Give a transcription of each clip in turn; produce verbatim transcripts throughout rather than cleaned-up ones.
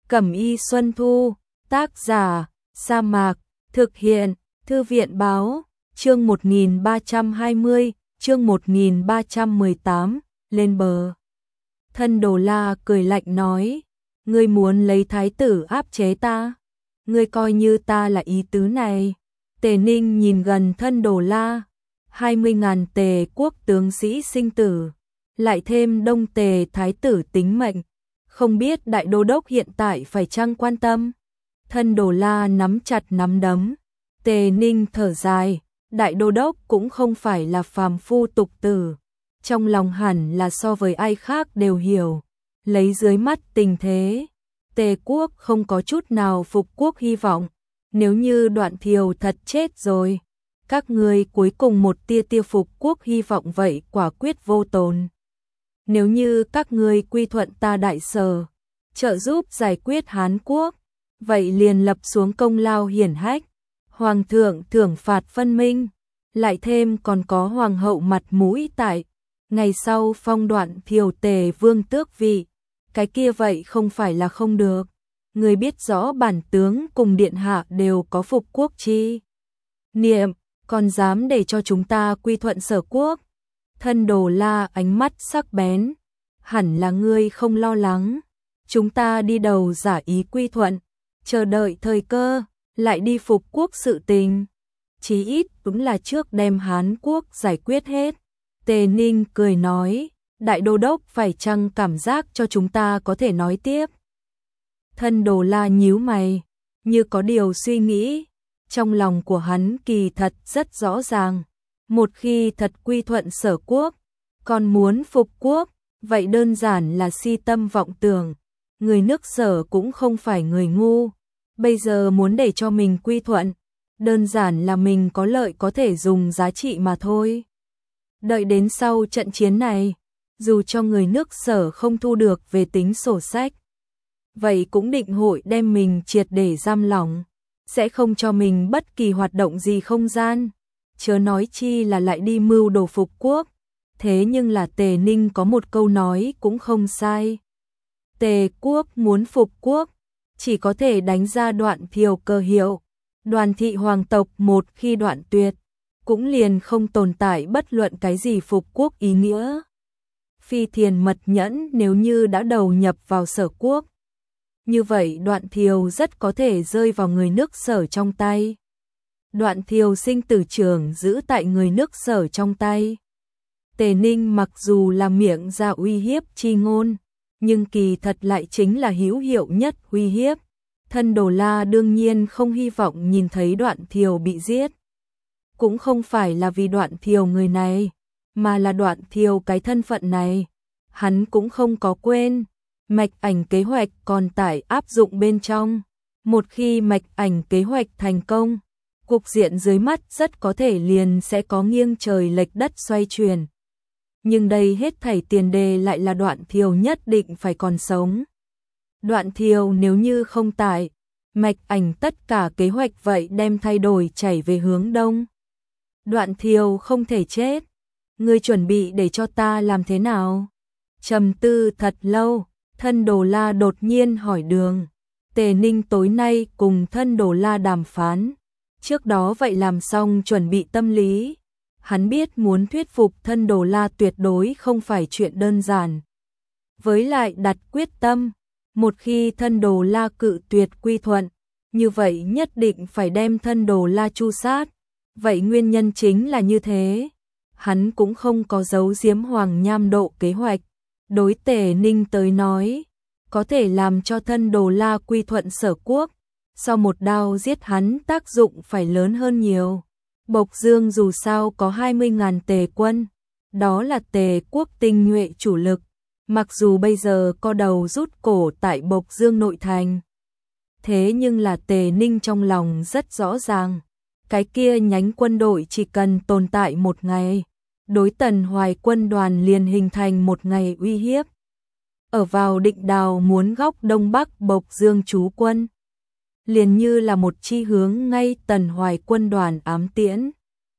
Cẩm y Xuân Thu, tác giả, Sa Mạc, thực hiện, Thư viện báo, chương một nghìn ba trăm hai mươi, chương một nghìn ba trăm mười tám, lên bờ. Thân Đồ La cười lạnh nói, ngươi muốn lấy thái tử áp chế ta? Ngươi coi như ta là ý tứ này. Tề Ninh nhìn gần Thân Đồ La, hai mươi ngàn Tề quốc tướng sĩ sinh tử, lại thêm Đông Tề thái tử tính mệnh, không biết đại đô đốc hiện tại phải chăng quan tâm? Thân Đồ La nắm chặt nắm đấm. Tề Ninh thở dài, đại đô đốc cũng không phải là phàm phu tục tử, trong lòng hẳn là so với ai khác đều hiểu, lấy dưới mắt tình thế, Tề quốc không có chút nào phục quốc hy vọng, nếu như Đoạn Thiều thật chết rồi, các ngươi cuối cùng một tia tia phục quốc hy vọng vậy quả quyết vô tồn. Nếu như các ngươi quy thuận ta Đại Sở, trợ giúp giải quyết Hán quốc, vậy liền lập xuống công lao hiển hách, hoàng thượng thưởng phạt phân minh, lại thêm còn có hoàng hậu mặt mũi tại, ngày sau phong Đoạn Thiều Tề vương tước vị, cái kia vậy không phải là không được. Người biết rõ bản tướng cùng điện hạ đều có phục quốc chi niệm, còn dám để cho chúng ta quy thuận Sở quốc? Thân Đồ La ánh mắt sắc bén, hẳn là ngươi không lo lắng, chúng ta đi đầu giả ý quy thuận, chờ đợi thời cơ, lại đi phục quốc sự tình. Chí ít đúng là trước đem Hán quốc giải quyết hết. Tề Ninh cười nói, đại đô đốc phải chăng cảm giác cho chúng ta có thể nói tiếp? Thân Đồ La nhíu mày, như có điều suy nghĩ, trong lòng của hắn kỳ thật rất rõ ràng, một khi thật quy thuận Sở quốc, còn muốn phục quốc, vậy đơn giản là si tâm vọng tưởng, người nước Sở cũng không phải người ngu, bây giờ muốn để cho mình quy thuận, đơn giản là mình có lợi có thể dùng giá trị mà thôi. Đợi đến sau trận chiến này, dù cho người nước Sở không thu được về tính sổ sách, vậy cũng định hội đem mình triệt để giam lỏng, sẽ không cho mình bất kỳ hoạt động gì không gian, chớ nói chi là lại đi mưu đồ phục quốc. Thế nhưng là Tề Ninh có một câu nói cũng không sai. Tề quốc muốn phục quốc, chỉ có thể đánh ra Đoạn Thiều cơ hiệu, Đoàn thị hoàng tộc một khi đoạn tuyệt, cũng liền không tồn tại bất luận cái gì phục quốc ý nghĩa. Phi Thiền Mật Nhẫn nếu như đã đầu nhập vào Sở quốc, như vậy Đoạn Thiều rất có thể rơi vào người nước Sở trong tay. Đoạn Thiều sinh tử trường giữ tại người nước Sở trong tay. Tề Ninh mặc dù là miệng ra uy hiếp chi ngôn, nhưng kỳ thật lại chính là hữu hiệu nhất uy hiếp. Thân Đồ La đương nhiên không hy vọng nhìn thấy Đoạn Thiều bị giết. Cũng không phải là vì Đoạn Thiều người này, mà là Đoạn Thiều cái thân phận này. Hắn cũng không có quên, mạch ảnh kế hoạch còn tại áp dụng bên trong. Một khi mạch ảnh kế hoạch thành công, cục diện dưới mắt rất có thể liền sẽ có nghiêng trời lệch đất xoay chuyển. Nhưng đây hết thảy tiền đề lại là Đoạn Thiều nhất định phải còn sống. Đoạn Thiều nếu như không tại, mạch ảnh tất cả kế hoạch vậy đem thay đổi chảy về hướng đông. Đoạn Thiều không thể chết. Ngươi chuẩn bị để cho ta làm thế nào? Trầm tư thật lâu, Thân Đồ La đột nhiên hỏi đường. Tề Ninh tối nay cùng Thân Đồ La đàm phán. Trước đó vậy làm xong chuẩn bị tâm lý. Hắn biết muốn thuyết phục Thân Đồ La tuyệt đối không phải chuyện đơn giản. Với lại đặt quyết tâm, một khi Thân Đồ La cự tuyệt quy thuận, như vậy nhất định phải đem Thân Đồ La tru sát. Vậy nguyên nhân chính là như thế. Hắn cũng không có giấu giếm Hoàng Nham Độ kế hoạch. Đối Tề Ninh tới nói, có thể làm cho Thân Đồ La quy thuận Sở quốc, sau một đao giết hắn tác dụng phải lớn hơn nhiều. Bộc Dương dù sao có hai mươi ngàn Tề quân, đó là Tề quốc tinh nhuệ chủ lực, mặc dù bây giờ co đầu rút cổ tại Bộc Dương nội thành. Thế nhưng là Tề Ninh trong lòng rất rõ ràng, cái kia nhánh quân đội chỉ cần tồn tại một ngày, đối Tần Hoài quân đoàn liền hình thành một ngày uy hiếp. Ở vào Định Đào muốn góc đông bắc Bộc Dương trú quân, liền như là một chi hướng ngay Tần Hoài quân đoàn ám tiễn.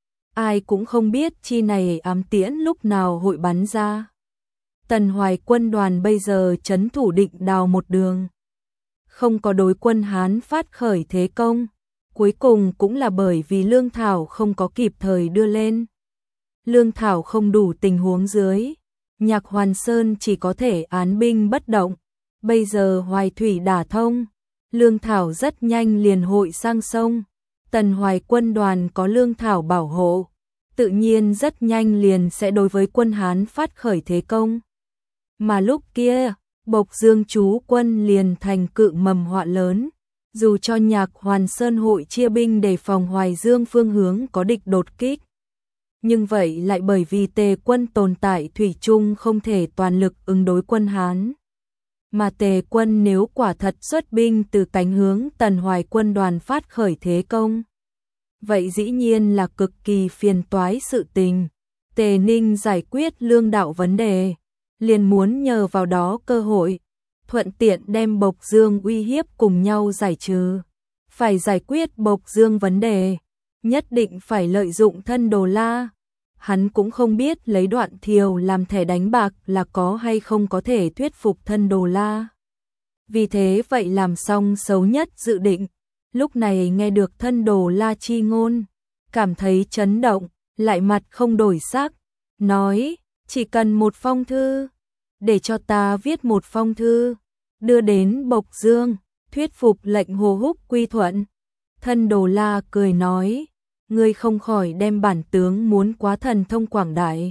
Ai cũng không biết chi này ám tiễn lúc nào hội bắn ra. Tần Hoài quân đoàn bây giờ trấn thủ Định Đào một đường. không có đối quân Hán phát khởi thế công. Cuối cùng cũng là bởi vì lương thảo không có kịp thời đưa lên. Lương thảo không đủ tình huống dưới, Nhạc Hoàn Sơn chỉ có thể án binh bất động. Bây giờ Hoài Thủy đả thông, lương thảo rất nhanh liền hội sang sông. Tần Hoài quân đoàn có lương thảo bảo hộ, tự nhiên rất nhanh liền sẽ đối với quân Hán phát khởi thế công. Mà lúc kia, Bộc Dương chú quân liền thành cự mầm họa lớn. Dù cho Nhạc Hoàn Sơn hội chia binh để phòng Hoài Dương phương hướng có địch đột kích, nhưng vậy lại bởi vì Tề quân tồn tại thủy chung không thể toàn lực ứng đối quân Hán. Mà Tề quân nếu quả thật xuất binh từ cánh hướng Tần Hoài quân đoàn phát khởi thế công, vậy dĩ nhiên là cực kỳ phiền toái sự tình. Tề Ninh giải quyết lương đạo vấn đề, liền muốn nhờ vào đó cơ hội, thuận tiện đem Bộc Dương uy hiếp cùng nhau giải trừ. Phải giải quyết Bộc Dương vấn đề, nhất định phải lợi dụng thân Đồ La. Hắn cũng không biết lấy Đoạn Thiều làm thẻ đánh bạc là có hay không có thể thuyết phục thân Đồ La. Vì thế vậy làm xong xấu nhất dự định, lúc này nghe được thân Đồ La chi ngôn, cảm thấy chấn động, lại mặt không đổi sắc, nói, chỉ cần một phong thư, để cho ta viết một phong thư, đưa đến Bộc Dương, thuyết phục lệnh Hồ Húc quy thuận. Thân Đồ La cười nói, ngươi không khỏi đem bản tướng muốn quá thần thông quảng đại.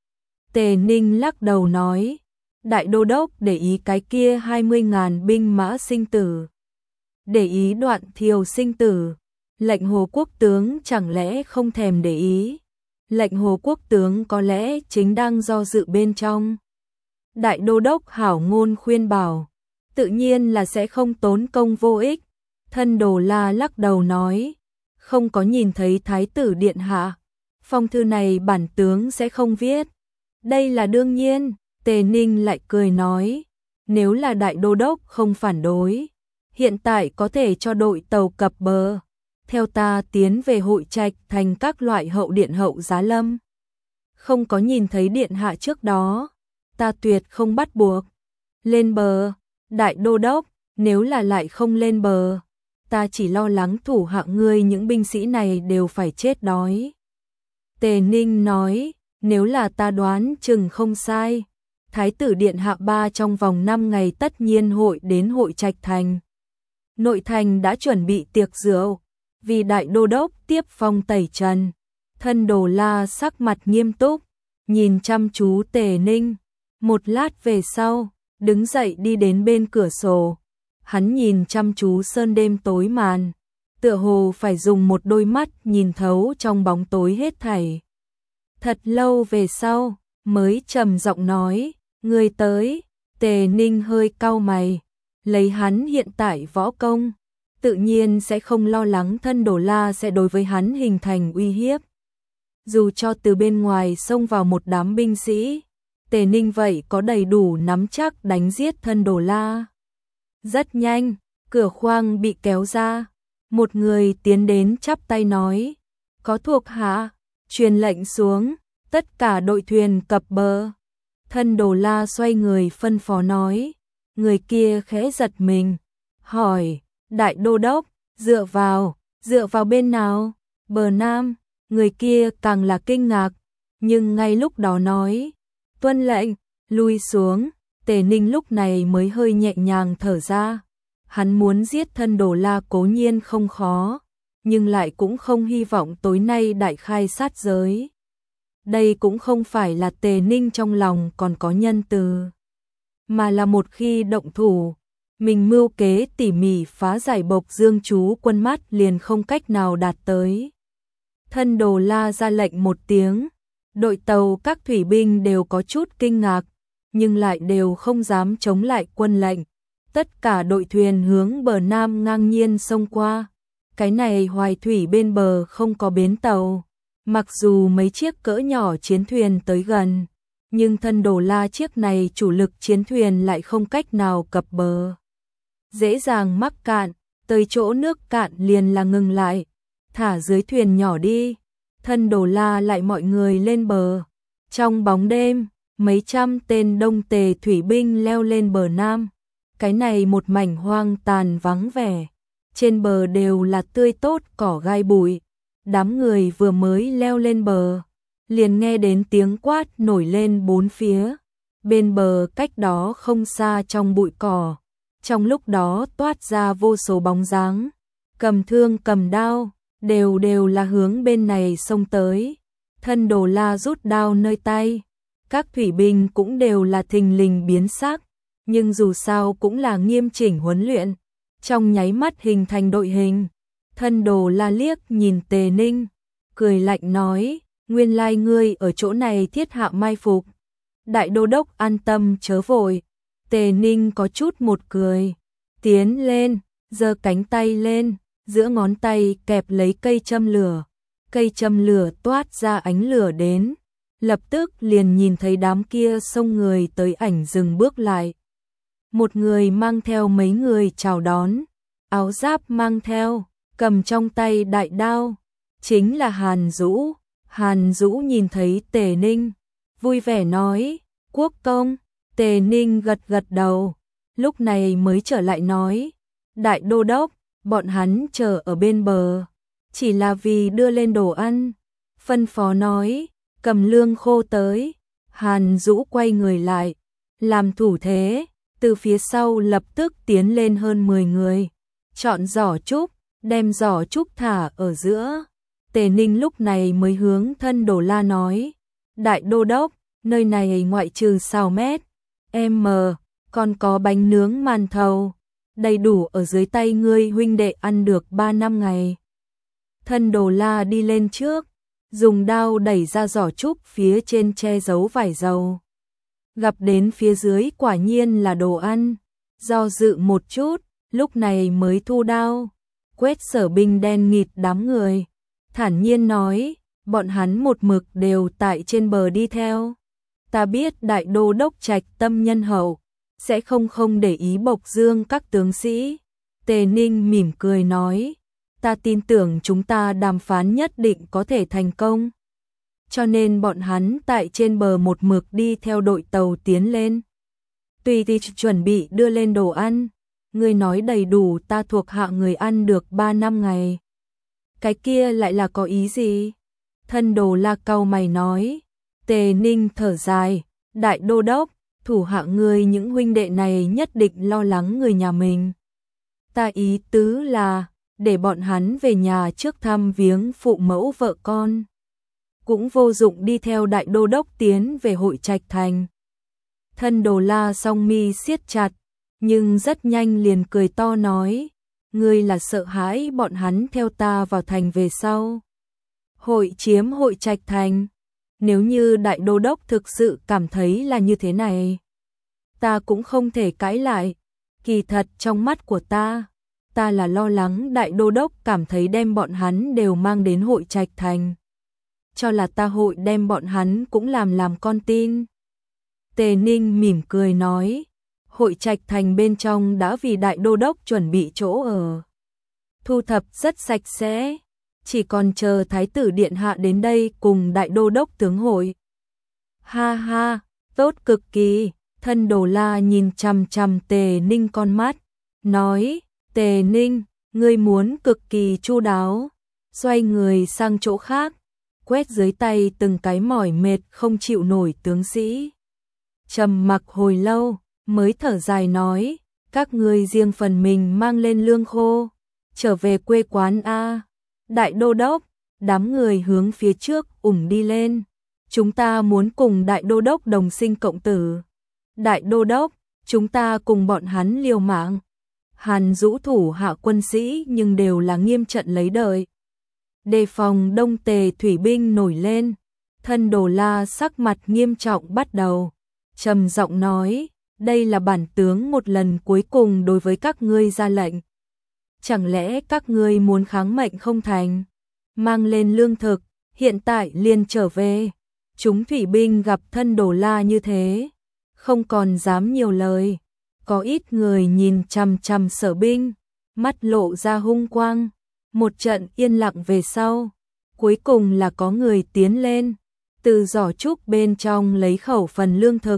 Tề Ninh lắc đầu nói, đại đô đốc để ý cái kia hai mươi ngàn binh mã sinh tử, để ý Đoạn Thiều sinh tử, lệnh Hồ quốc tướng chẳng lẽ không thèm để ý. Lệnh Hồ quốc tướng có lẽ chính đang do dự bên trong. Đại đô đốc hảo ngôn khuyên bảo, tự nhiên là sẽ không tốn công vô ích. Thân Đồ La lắc đầu nói, không có nhìn thấy thái tử điện hạ, phong thư này bản tướng sẽ không viết. Đây là đương nhiên. Tề Ninh lại cười nói, nếu là đại đô đốc không phản đối, hiện tại có thể cho đội tàu cập bờ, theo ta tiến về Hội Trạch thành các loại hậu điện hậu giá lâm. Không có nhìn thấy điện hạ trước đó, ta tuyệt không bắt buộc lên bờ. Đại đô đốc, nếu là lại không lên bờ, ta chỉ lo lắng thủ hạ ngươi những binh sĩ này đều phải chết đói. Tề Ninh nói, nếu là ta đoán chừng không sai, thái tử điện hạ ba trong vòng năm ngày tất nhiên hội đến Hội Trạch thành. Nội thành đã chuẩn bị tiệc rượu, vì đại đô đốc tiếp phong tẩy trần. Thân Đồ La sắc mặt nghiêm túc, nhìn chăm chú Tề Ninh. Một lát về sau, đứng dậy đi đến bên cửa sổ. Hắn nhìn chăm chú sơn đêm tối màn, tựa hồ phải dùng một đôi mắt nhìn thấu trong bóng tối hết thảy. Thật lâu về sau, mới trầm giọng nói, người tới. Tề Ninh hơi cau mày, lấy hắn hiện tại võ công, tự nhiên sẽ không lo lắng thân Đồ La sẽ đối với hắn hình thành uy hiếp. Dù cho từ bên ngoài xông vào một đám binh sĩ, Tề Ninh vậy có đầy đủ nắm chắc đánh giết thân Đồ La. Rất nhanh, cửa khoang bị kéo ra, một người tiến đến chắp tay nói, có thuộc hạ, truyền lệnh xuống, tất cả đội thuyền cập bờ. Thân Đồ La xoay người phân phó nói, người kia khẽ giật mình, hỏi, đại đô đốc, dựa vào, dựa vào bên nào? Bờ Nam. Người kia càng là kinh ngạc, nhưng ngay lúc đó nói, tuân lệnh, lui xuống. Tề Ninh lúc này mới hơi nhẹ nhàng thở ra. Hắn muốn giết thân Đồ La cố nhiên không khó, nhưng lại cũng không hy vọng tối nay đại khai sát giới. Đây cũng không phải là Tề Ninh trong lòng còn có nhân từ, mà là một khi động thủ, mình mưu kế tỉ mỉ phá giải Bộc Dương chú quân mắt liền không cách nào đạt tới. Thân Đồ La ra lệnh một tiếng, đội tàu các thủy binh đều có chút kinh ngạc, nhưng lại đều không dám chống lại quân lệnh. Tất cả đội thuyền hướng bờ Nam ngang nhiên xông qua. Cái này Hoài Thủy bên bờ không có bến tàu, mặc dù mấy chiếc cỡ nhỏ chiến thuyền tới gần, nhưng thân Đồ La chiếc này chủ lực chiến thuyền lại không cách nào cập bờ. Dễ dàng mắc cạn, tới chỗ nước cạn liền là ngừng lại, thả dưới thuyền nhỏ đi. Thân Đồ La lại mọi người lên bờ. Trong bóng đêm, mấy trăm tên Đông Tề thủy binh leo lên bờ Nam, Cái này một mảnh hoang tàn vắng vẻ, trên bờ đều là tươi tốt cỏ gai bụi. Đám người vừa mới leo lên bờ, liền nghe đến tiếng quát nổi lên bốn phía. Bên bờ cách đó không xa trong bụi cỏ, trong lúc đó toát ra vô số bóng dáng, cầm thương cầm đao, đều đều là hướng bên này xông tới. Thân Đồ La rút đao nơi tay, các thủy binh cũng đều là thình lình biến sắc, nhưng dù sao cũng là nghiêm chỉnh huấn luyện, trong nháy mắt hình thành đội hình. Thân Đồ La liếc nhìn Tề Ninh, cười lạnh nói, nguyên lai ngươi ở chỗ này thiết hạ mai phục. Đại đô đốc an tâm chớ vội. Tề Ninh có chút một cười, tiến lên, giơ cánh tay lên, giữa ngón tay kẹp lấy cây châm lửa. Cây châm lửa toát ra ánh lửa đến, lập tức liền nhìn thấy đám kia xông người tới ảnh dừng bước lại. Một người mang theo mấy người chào đón, áo giáp mang theo, cầm trong tay đại đao, chính là Hàn Dũ. Hàn Dũ nhìn thấy Tề Ninh, vui vẻ nói, quốc công. Tề Ninh gật gật đầu, lúc này mới trở lại nói, đại đô đốc, bọn hắn chờ ở bên bờ, chỉ là vì đưa lên đồ ăn. Phân phó nói, cầm lương khô tới. Hàn Dũ quay người lại, làm thủ thế, từ phía sau lập tức tiến lên hơn mười người, chọn giỏ trúc, đem giỏ trúc thả ở giữa. Tề Ninh lúc này mới hướng Thân Đồ La nói, đại đô đốc, nơi này ngoại trừ xào mét, em mờ, còn có bánh nướng màn thầu, đầy đủ ở dưới tay ngươi huynh đệ ăn được ba năm ngày. Thân Đồ La đi lên trước, dùng đao đẩy ra giỏ trúc phía trên che giấu vải dầu. Gặp đến phía dưới quả nhiên là đồ ăn, do dự một chút, lúc này mới thu đao, quét Sở binh đen nghịt đám người, thản nhiên nói, bọn hắn một mực đều tại trên bờ đi theo. Ta biết đại đô đốc trạch tâm nhân hậu, sẽ không không để ý bộc dương các tướng sĩ. Tề Ninh mỉm cười nói, ta tin tưởng chúng ta đàm phán nhất định có thể thành công. Cho nên bọn hắn tại trên bờ một mực đi theo đội tàu tiến lên. Tùy thì chuẩn bị đưa lên đồ ăn, ngươi nói đầy đủ ta thuộc hạ người ăn được ba năm ngày. Cái kia lại là có ý gì? Thân Đồ La cau mày nói. Tề Ninh thở dài, đại đô đốc, thủ hạ ngươi những huynh đệ này nhất định lo lắng người nhà mình. Ta ý tứ là, để bọn hắn về nhà trước thăm viếng phụ mẫu vợ con. Cũng vô dụng đi theo đại đô đốc tiến về hội trạch thành. Thân Đồ La song mi siết chặt, nhưng rất nhanh liền cười to nói, ngươi là sợ hãi bọn hắn theo ta vào thành về sau. Hội chiếm hội trạch thành. Nếu như đại đô đốc thực sự cảm thấy là như thế này, ta cũng không thể cãi lại. Kỳ thật trong mắt của ta, ta là lo lắng đại đô đốc cảm thấy đem bọn hắn đều mang đến hội trạch thành, cho là ta hội đem bọn hắn cũng làm làm con tin. Tề Ninh mỉm cười nói, hội trạch thành bên trong đã vì đại đô đốc chuẩn bị chỗ ở, thu thập rất sạch sẽ, chỉ còn chờ thái tử điện hạ đến đây cùng đại đô đốc tướng hội. Ha ha, tốt cực kỳ. Thân Đồ La nhìn chằm chằm Tề Ninh con mắt, nói, Tề Ninh, ngươi muốn cực kỳ chu đáo. Xoay người sang chỗ khác, quét dưới tay từng cái mỏi mệt không chịu nổi tướng sĩ. Trầm mặc hồi lâu, mới thở dài nói, các ngươi riêng phần mình mang lên lương khô, trở về quê quán a. Đại đô đốc, đám người hướng phía trước ủng đi lên. Chúng ta muốn cùng đại đô đốc đồng sinh cộng tử. Đại đô đốc, chúng ta cùng bọn hắn liều mạng. Hàn Dũ thủ hạ quân sĩ nhưng đều là nghiêm trận lấy đợi. Đề phòng Đông Tề thủy binh nổi lên. Thân Đồ La sắc mặt nghiêm trọng bắt đầu, trầm giọng nói, đây là bản tướng một lần cuối cùng đối với các ngươi ra lệnh. Chẳng lẽ các ngươi muốn kháng mệnh không thành? Mang lên lương thực, hiện tại liền trở về. Chúng thủy binh gặp Thân Đồ La như thế, không còn dám nhiều lời. Có ít người nhìn chằm chằm Sở binh, mắt lộ ra hung quang. Một trận yên lặng về sau, cuối cùng là có người tiến lên, từ giỏ trúc bên trong lấy khẩu phần lương thực,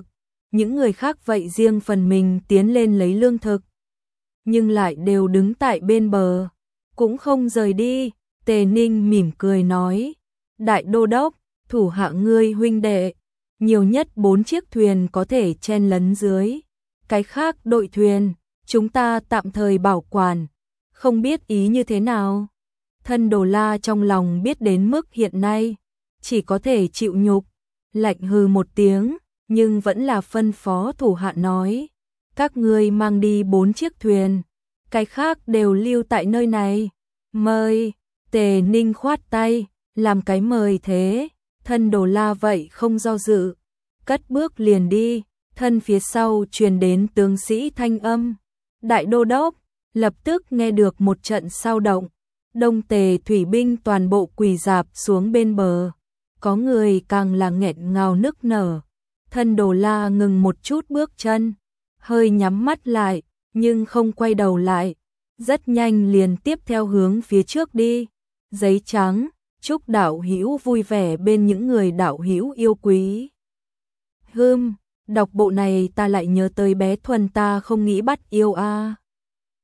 những người khác vậy riêng phần mình tiến lên lấy lương thực. Nhưng lại đều đứng tại bên bờ, cũng không rời đi. Tề Ninh mỉm cười nói, đại đô đốc, thủ hạ ngươi huynh đệ, nhiều nhất bốn chiếc thuyền có thể chen lấn dưới. Cái khác đội thuyền, chúng ta tạm thời bảo quản, không biết ý như thế nào. Thân Đồ La trong lòng biết đến mức hiện nay, chỉ có thể chịu nhục, lạnh hừ một tiếng, nhưng vẫn là phân phó thủ hạ nói, các ngươi mang đi bốn chiếc thuyền, cái khác đều lưu tại nơi này. Mời. Tề Ninh khoát tay, làm cái mời thế. Thân Đồ La vậy không do dự, cất bước liền đi. Thân phía sau truyền đến tướng sĩ thanh âm, đại đô đốc. Lập tức nghe được một trận sao động, Đông Tề thủy binh toàn bộ quỳ rạp xuống bên bờ, có người càng là nghẹn ngào nức nở. Thân Đồ La ngừng một chút bước chân, hơi nhắm mắt lại, nhưng không quay đầu lại, rất nhanh liền tiếp theo hướng phía trước đi. Giấy trắng, chúc đạo hữu vui vẻ bên những người đạo hữu yêu quý. Hừm, đọc bộ này ta lại nhớ tới bé Thuần ta không nghĩ bắt yêu a. À.